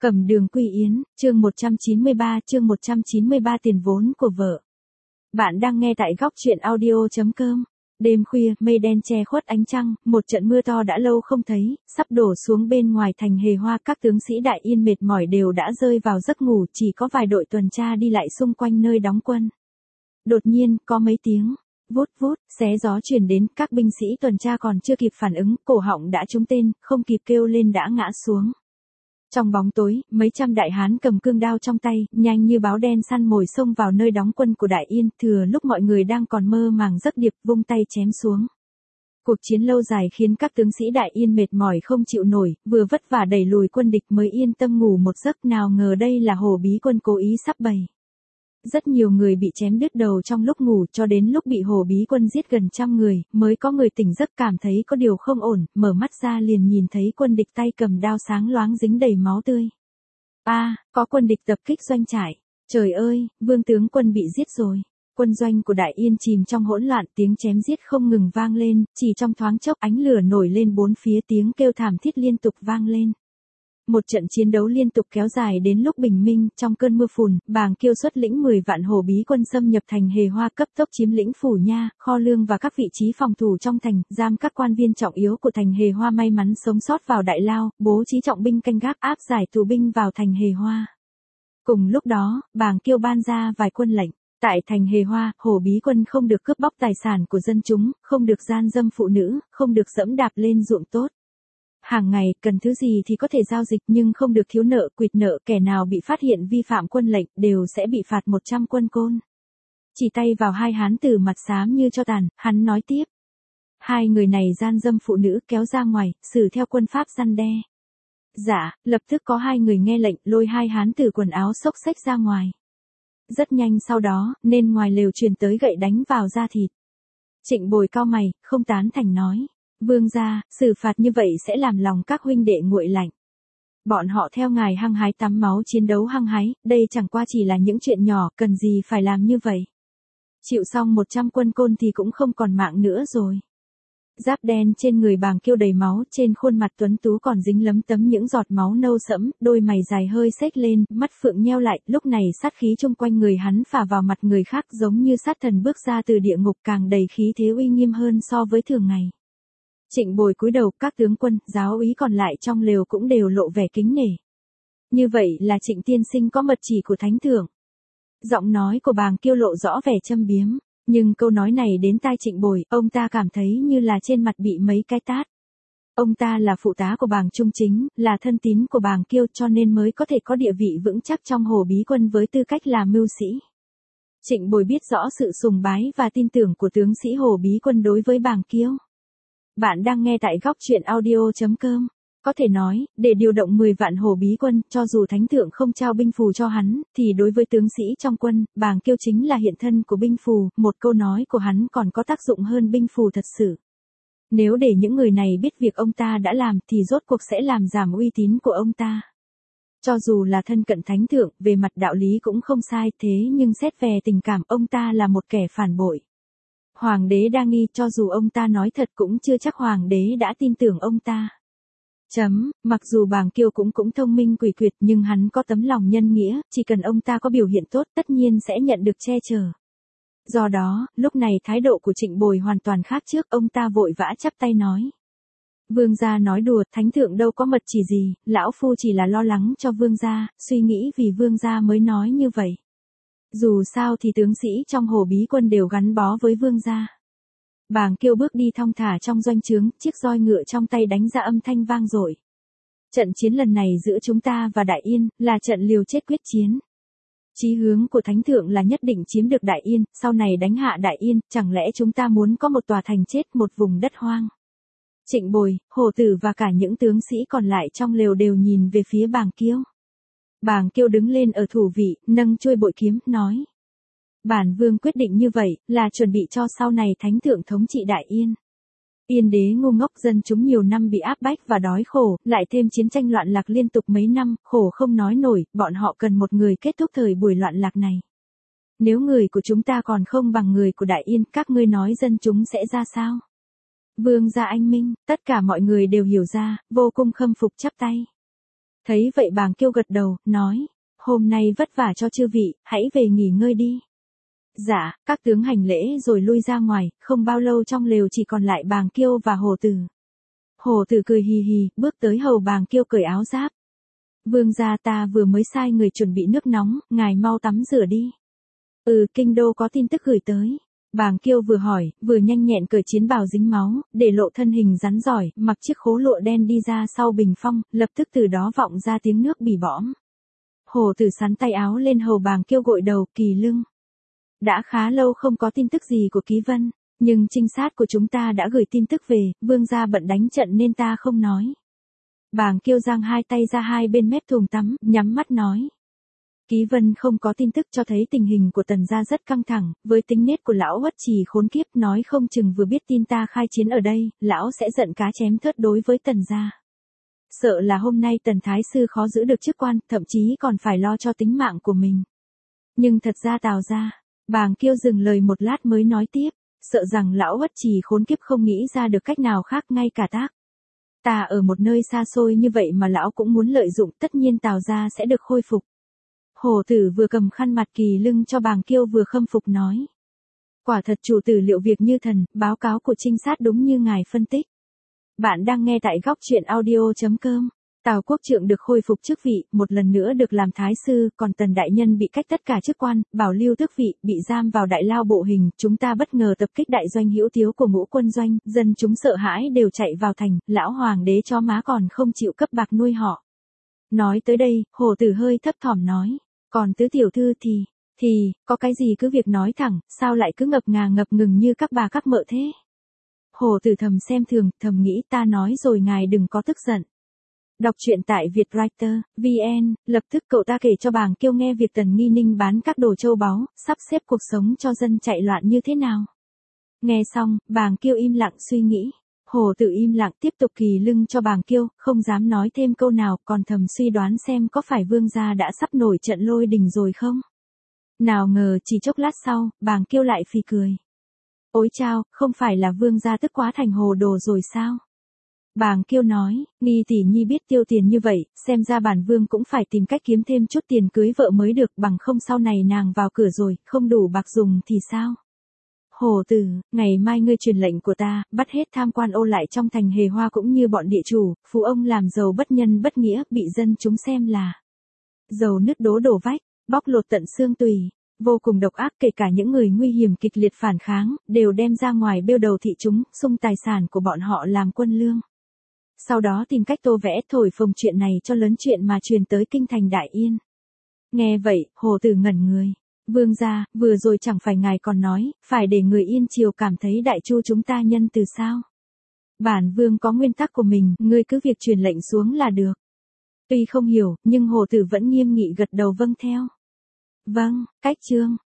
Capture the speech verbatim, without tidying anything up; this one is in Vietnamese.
Cẩm Đường Quy Yến, chương một trăm chín mươi ba, chương một trăm chín mươi ba tiền vốn của vợ. Bạn đang nghe tại góc truyện audio chấm com. Đêm khuya, mây đen che khuất ánh trăng, một trận mưa to đã lâu không thấy, sắp đổ xuống bên ngoài thành Hề Hoa, các tướng sĩ Đại Yên mệt mỏi đều đã rơi vào giấc ngủ, chỉ có vài đội tuần tra đi lại xung quanh nơi đóng quân. Đột nhiên, có mấy tiếng vút vút, xé gió truyền đến, các binh sĩ tuần tra còn chưa kịp phản ứng, cổ họng đã trúng tên, không kịp kêu lên đã ngã xuống. Trong bóng tối, mấy trăm đại hán cầm cương đao trong tay, nhanh như báo đen săn mồi xông vào nơi đóng quân của Đại Yên, thừa lúc mọi người đang còn mơ màng giấc điệp, vung tay chém xuống. Cuộc chiến lâu dài khiến các tướng sĩ Đại Yên mệt mỏi không chịu nổi, vừa vất vả đẩy lùi quân địch mới yên tâm ngủ một giấc, nào ngờ đây là Hồ Bí Quân cố ý sắp bày. Rất nhiều người bị chém đứt đầu trong lúc ngủ, cho đến lúc bị Hồ Bí Quân giết gần trăm người, mới có người tỉnh giấc cảm thấy có điều không ổn, mở mắt ra liền nhìn thấy quân địch tay cầm đao sáng loáng dính đầy máu tươi. A, à, có quân địch tập kích doanh trại. Trời ơi, vương tướng quân bị giết rồi. Quân doanh của Đại Yên chìm trong hỗn loạn, tiếng chém giết không ngừng vang lên, chỉ trong thoáng chốc ánh lửa nổi lên bốn phía, tiếng kêu thảm thiết liên tục vang lên. Một trận chiến đấu liên tục kéo dài đến lúc bình minh, trong cơn mưa phùn, Bàng Kiêu xuất lĩnh mười vạn Hồ Bí Quân xâm nhập thành Hề Hoa, cấp tốc chiếm lĩnh phủ nha, kho lương và các vị trí phòng thủ trong thành, giam các quan viên trọng yếu của thành Hề Hoa may mắn sống sót vào đại lao, bố trí trọng binh canh gác, áp giải tù binh vào thành Hề Hoa. Cùng lúc đó, Bàng Kiêu ban ra vài quân lệnh. Tại thành Hề Hoa, Hồ Bí Quân không được cướp bóc tài sản của dân chúng, không được gian dâm phụ nữ, không được dẫm đạp lên ruộng tốt. Hàng ngày, cần thứ gì thì có thể giao dịch nhưng không được thiếu nợ, quỵt nợ, kẻ nào bị phát hiện vi phạm quân lệnh đều sẽ bị phạt một trăm quân côn. Chỉ tay vào hai hán tử mặt xám như tro tàn, hắn nói tiếp. Hai người này gian dâm phụ nữ, kéo ra ngoài, xử theo quân pháp răn đe. Dạ, lập tức có hai người nghe lệnh, lôi hai hán tử quần áo xốc xếch ra ngoài. Rất nhanh sau đó, nên ngoài lều truyền tới gậy đánh vào da thịt. Trịnh Bồi cau mày, không tán thành nói. Vương gia, xử phạt như vậy sẽ làm lòng các huynh đệ nguội lạnh. Bọn họ theo ngài hăng hái tắm máu chiến đấu hăng hái, đây chẳng qua chỉ là những chuyện nhỏ, cần gì phải làm như vậy. Chịu xong một trăm quân côn thì cũng không còn mạng nữa rồi. Giáp đen trên người Bàng Kiêu đầy máu, trên khuôn mặt tuấn tú còn dính lấm tấm những giọt máu nâu sẫm, đôi mày dài hơi xếch lên, mắt phượng nheo lại, lúc này sát khí chung quanh người hắn phả vào mặt người khác giống như sát thần bước ra từ địa ngục, càng đầy khí thế uy nghiêm hơn so với thường ngày. Trịnh Bồi cúi đầu, các tướng quân, giáo úy còn lại trong lều cũng đều lộ vẻ kính nể. Như vậy là Trịnh tiên sinh có mật chỉ của thánh thượng. Giọng nói của Bàng Kiêu lộ rõ vẻ châm biếm, nhưng câu nói này đến tai Trịnh Bồi, ông ta cảm thấy như là trên mặt bị mấy cái tát. Ông ta là phụ tá của Bàng Trung Chính, là thân tín của Bàng Kiêu cho nên mới có thể có địa vị vững chắc trong Hồ Bí Quân với tư cách là mưu sĩ. Trịnh Bồi biết rõ sự sùng bái và tin tưởng của tướng sĩ Hồ Bí Quân đối với Bàng Kiêu. Bạn đang nghe tại góc truyện audio chấm com. Có thể nói, để điều động mười vạn Hồ Bí Quân, cho dù thánh thượng không trao binh phù cho hắn, thì đối với tướng sĩ trong quân, Bàng Kiêu chính là hiện thân của binh phù, một câu nói của hắn còn có tác dụng hơn binh phù thật sự. Nếu để những người này biết việc ông ta đã làm thì rốt cuộc sẽ làm giảm uy tín của ông ta. Cho dù là thân cận thánh thượng, về mặt đạo lý cũng không sai, thế nhưng xét về tình cảm ông ta là một kẻ phản bội. Hoàng đế đa nghi, cho dù ông ta nói thật cũng chưa chắc hoàng đế đã tin tưởng ông ta. Chấm, mặc dù Bàng Kiêu cũng cũng thông minh quỷ quyệt nhưng hắn có tấm lòng nhân nghĩa, chỉ cần ông ta có biểu hiện tốt tất nhiên sẽ nhận được che chở. Do đó, lúc này thái độ của Trịnh Bồi hoàn toàn khác trước, ông ta vội vã chắp tay nói. Vương gia nói đùa, thánh thượng đâu có mật chỉ gì, lão phu chỉ là lo lắng cho vương gia, suy nghĩ vì vương gia mới nói như vậy. Dù sao thì tướng sĩ trong Hồ Bí Quân đều gắn bó với vương gia. Bàng Kiêu bước đi thong thả trong doanh trướng, chiếc roi ngựa trong tay đánh ra âm thanh vang dội. Trận chiến lần này giữa chúng ta và Đại Yên, là trận liều chết quyết chiến. Chí hướng của thánh thượng là nhất định chiếm được Đại Yên, sau này đánh hạ Đại Yên, chẳng lẽ chúng ta muốn có một tòa thành chết, một vùng đất hoang. Trịnh Bồi, Hồ Tử và cả những tướng sĩ còn lại trong lều đều nhìn về phía Bàng Kiêu. Bàng Kiêu đứng lên ở thủ vị, nâng chuôi bội kiếm, nói. Bản vương quyết định như vậy, là chuẩn bị cho sau này thánh thượng thống trị Đại Yên. Yên đế ngu ngốc, dân chúng nhiều năm bị áp bách và đói khổ, lại thêm chiến tranh loạn lạc liên tục mấy năm, khổ không nói nổi, bọn họ cần một người kết thúc thời buổi loạn lạc này. Nếu người của chúng ta còn không bằng người của Đại Yên, các ngươi nói dân chúng sẽ ra sao? Vương gia anh minh, tất cả mọi người đều hiểu ra, vô cùng khâm phục chắp tay. Thấy vậy Bàng Kiêu gật đầu, nói, hôm nay vất vả cho chư vị, hãy về nghỉ ngơi đi. Dạ, các tướng hành lễ rồi lui ra ngoài, không bao lâu trong lều chỉ còn lại Bàng Kiêu và Hồ Tử. Hồ Tử cười hì hì, bước tới hầu Bàng Kiêu cởi áo giáp. Vương gia, ta vừa mới sai người chuẩn bị nước nóng, ngài mau tắm rửa đi. Ừ, kinh đô có tin tức gửi tới. Bàng Kiêu vừa hỏi, vừa nhanh nhẹn cởi chiến bào dính máu, để lộ thân hình rắn giỏi, mặc chiếc khố lụa đen đi ra sau bình phong, lập tức từ đó vọng ra tiếng nước bỉ bõm. Hồ Tử sắn tay áo lên hầu Bàng Kiêu gội đầu, kỳ lưng. Đã khá lâu không có tin tức gì của Ký Vân, nhưng trinh sát của chúng ta đã gửi tin tức về, vương gia bận đánh trận nên ta không nói. Bàng Kiêu giang hai tay ra hai bên mép thùng tắm, nhắm mắt nói. Ký Vân không có tin tức cho thấy tình hình của Tần gia rất căng thẳng, với tính nết của lão Uất Trì khốn kiếp nói không chừng vừa biết tin ta khai chiến ở đây, lão sẽ giận cá chém thớt đối với Tần gia. Sợ là hôm nay Tần Thái Sư khó giữ được chức quan, thậm chí còn phải lo cho tính mạng của mình. Nhưng thật ra Tào gia, Bàng Kiêu dừng lời một lát mới nói tiếp, sợ rằng lão Uất Trì khốn kiếp không nghĩ ra được cách nào khác ngay cả tác. Ta ở một nơi xa xôi như vậy mà lão cũng muốn lợi dụng, tất nhiên Tào gia sẽ được khôi phục. Hồ Tử vừa cầm khăn mặt kỳ lưng cho Bàng Kiêu vừa khâm phục nói. Quả thật chủ tử liệu việc như thần, báo cáo của trinh sát đúng như ngài phân tích. Bạn đang nghe tại góc truyện audio chấm com. Tào Quốc Trượng được khôi phục chức vị, một lần nữa được làm thái sư, còn Tần đại nhân bị cách tất cả chức quan, bảo lưu tước vị, bị giam vào đại lao bộ hình, chúng ta bất ngờ tập kích đại doanh hữu tiếu của Ngũ quân doanh, dân chúng sợ hãi đều chạy vào thành, lão hoàng đế chó má còn không chịu cấp bạc nuôi họ. Nói tới đây, Hồ Tử hơi thấp thỏm nói, còn tứ tiểu thư thì, thì, có cái gì cứ việc nói thẳng, sao lại cứ ngập ngà ngập ngừng như các bà các mợ thế? Hồ Tử thầm xem thường, thầm nghĩ ta nói rồi ngài đừng có tức giận. Đọc truyện tại Vietwriter, vê en, lập tức cậu ta kể cho Bàng Kiêu nghe việc Tần Nghi Ninh bán các đồ châu báu, sắp xếp cuộc sống cho dân chạy loạn như thế nào. Nghe xong, Bàng Kiêu im lặng suy nghĩ. Hồ Tử im lặng tiếp tục kỳ lưng cho Bàng Kiêu, không dám nói thêm câu nào, còn thầm suy đoán xem có phải vương gia đã sắp nổi trận lôi đình rồi không. Nào ngờ chỉ chốc lát sau, Bàng Kiêu lại phì cười. Ôi chao, không phải là vương gia tức quá thành hồ đồ rồi sao? Bàng Kiêu nói, Nghi tỷ nhi biết tiêu tiền như vậy, xem ra bản vương cũng phải tìm cách kiếm thêm chút tiền cưới vợ mới được, bằng không sau này nàng vào cửa rồi, không đủ bạc dùng thì sao? Hồ Tử, ngày mai ngươi truyền lệnh của ta, bắt hết tham quan ô lại trong thành Hề Hoa cũng như bọn địa chủ, phú ông làm giàu bất nhân bất nghĩa, bị dân chúng xem là dầu nứt đố đổ vách, bóc lột tận xương tùy, vô cùng độc ác, kể cả những người nguy hiểm kịch liệt phản kháng, đều đem ra ngoài bêu đầu thị chúng, xung tài sản của bọn họ làm quân lương. Sau đó tìm cách tô vẽ thổi phồng chuyện này cho lớn chuyện mà truyền tới kinh thành Đại Yên. Nghe vậy, Hồ Tử ngẩn người. Vương gia, vừa rồi chẳng phải ngài còn nói, phải để người Yên Triều cảm thấy Đại Chu chúng ta nhân từ sao? Bản vương có nguyên tắc của mình, ngươi cứ việc truyền lệnh xuống là được. Tuy không hiểu, nhưng Hồ Tử vẫn nghiêm nghị gật đầu vâng theo. Vâng, cách chương.